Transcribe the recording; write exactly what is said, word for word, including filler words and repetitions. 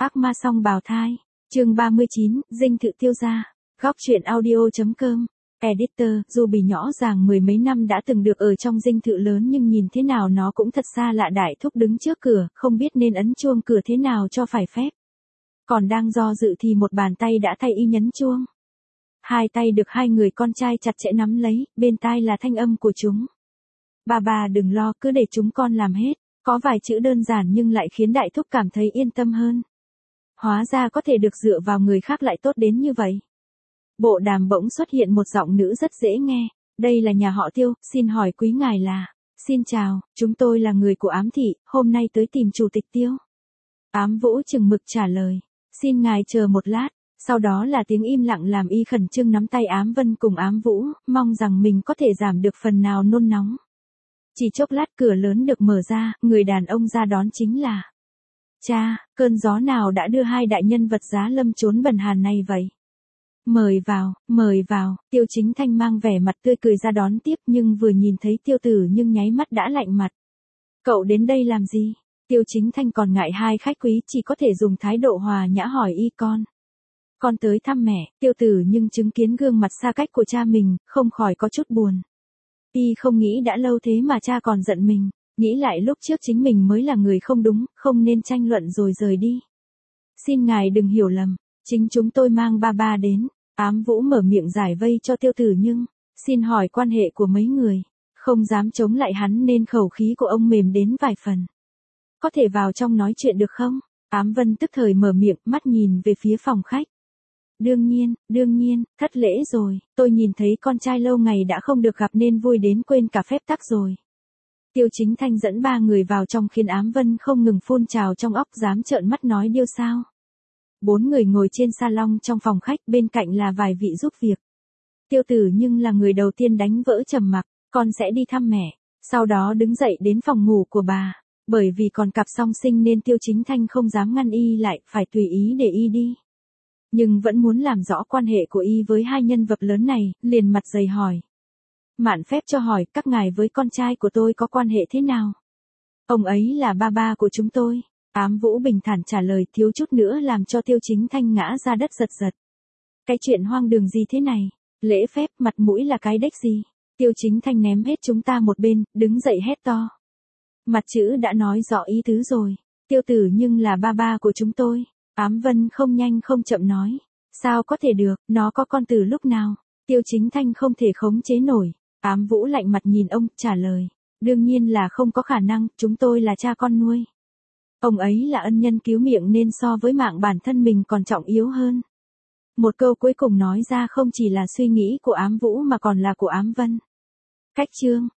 Ác ma song bào thai. Chương ba mươi chín, dinh thự tiêu gia. Góc truyện audio.com. Editor, dù bị nhỏ dàng mười mấy năm đã từng được ở trong dinh thự lớn nhưng nhìn thế nào nó cũng thật xa lạ. Đại thúc đứng trước cửa, không biết nên ấn chuông cửa thế nào cho phải phép. Còn đang do dự thì một bàn tay đã thay y nhấn chuông. Hai tay được hai người con trai chặt chẽ nắm lấy, bên tai là thanh âm của chúng. Bà bà đừng lo, cứ để chúng con làm hết. Có vài chữ đơn giản nhưng lại khiến đại thúc cảm thấy yên tâm hơn. Hóa ra có thể được dựa vào người khác lại tốt đến như vậy. Bộ đàm bỗng xuất hiện một giọng nữ rất dễ nghe. Đây là nhà họ Tiêu, xin hỏi quý ngài là. Xin chào, chúng tôi là người của Ám Thị, hôm nay tới tìm chủ tịch Tiêu. Ám Vũ chừng mực trả lời. Xin ngài chờ một lát. Sau đó là tiếng im lặng làm y khẩn trương nắm tay Ám Vân cùng Ám Vũ, mong rằng mình có thể giảm được phần nào nôn nóng. Chỉ chốc lát cửa lớn được mở ra, người đàn ông ra đón chính là. Cha, cơn gió nào đã đưa hai đại nhân vật giá lâm chốn bần hàn này vậy? Mời vào, mời vào, Tiêu Chính Thanh mang vẻ mặt tươi cười ra đón tiếp nhưng vừa nhìn thấy Tiêu Tử nhưng nháy mắt đã lạnh mặt. Cậu đến đây làm gì? Tiêu Chính Thanh còn ngại hai khách quý chỉ có thể dùng thái độ hòa nhã hỏi y con. Con tới thăm mẹ, Tiêu Tử nhưng chứng kiến gương mặt xa cách của cha mình, không khỏi có chút buồn. Y không nghĩ đã lâu thế mà cha còn giận mình, nghĩ lại lúc trước chính mình mới là người không đúng, không nên tranh luận rồi rời đi. Xin ngài đừng hiểu lầm, chính chúng tôi mang ba ba đến. Ám Vũ mở miệng giải vây cho Tiêu Tử nhưng, xin hỏi quan hệ của mấy người, không dám chống lại hắn nên khẩu khí của ông mềm đến vài phần. Có thể vào trong nói chuyện được không? Ám Vân tức thời mở miệng, mắt nhìn về phía phòng khách. Đương nhiên, đương nhiên, thất lễ rồi, tôi nhìn thấy con trai lâu ngày đã không được gặp nên vui đến quên cả phép tắc rồi. Tiêu Chính Thanh dẫn ba người vào trong khiến Ám Vân không ngừng phun trào trong óc, dám trợn mắt nói điêu sao. Bốn người ngồi trên salon trong phòng khách, bên cạnh là vài vị giúp việc. Tiêu Tử nhưng là người đầu tiên đánh vỡ trầm mặc, con sẽ đi thăm mẹ, sau đó đứng dậy đến phòng ngủ của bà. Bởi vì còn cặp song sinh nên Tiêu Chính Thanh không dám ngăn y lại, phải tùy ý để y đi. Nhưng vẫn muốn làm rõ quan hệ của y với hai nhân vật lớn này, liền mặt dày hỏi. Mạn phép cho hỏi, các ngài với con trai của tôi có quan hệ thế nào? Ông ấy là ba ba của chúng tôi. Ám Vũ bình thản trả lời, thiếu chút nữa làm cho Tiêu Chính Thanh ngã ra đất giật giật. Cái chuyện hoang đường gì thế này? Lễ phép, mặt mũi là cái đếch gì? Tiêu Chính Thanh ném hết chúng ta một bên, đứng dậy hét to. Mặt chữ đã nói rõ ý tứ rồi. Tiêu Tử nhưng là ba ba của chúng tôi. Ám Vân không nhanh không chậm nói. Sao có thể được, nó có con từ lúc nào? Tiêu Chính Thanh không thể khống chế nổi. Ám Vũ lạnh mặt nhìn ông, trả lời. Đương nhiên là không có khả năng, chúng tôi là cha con nuôi. Ông ấy là ân nhân cứu miệng nên so với mạng bản thân mình còn trọng yếu hơn. Một câu cuối cùng nói ra không chỉ là suy nghĩ của Ám Vũ mà còn là của Ám Vân. Cách chương,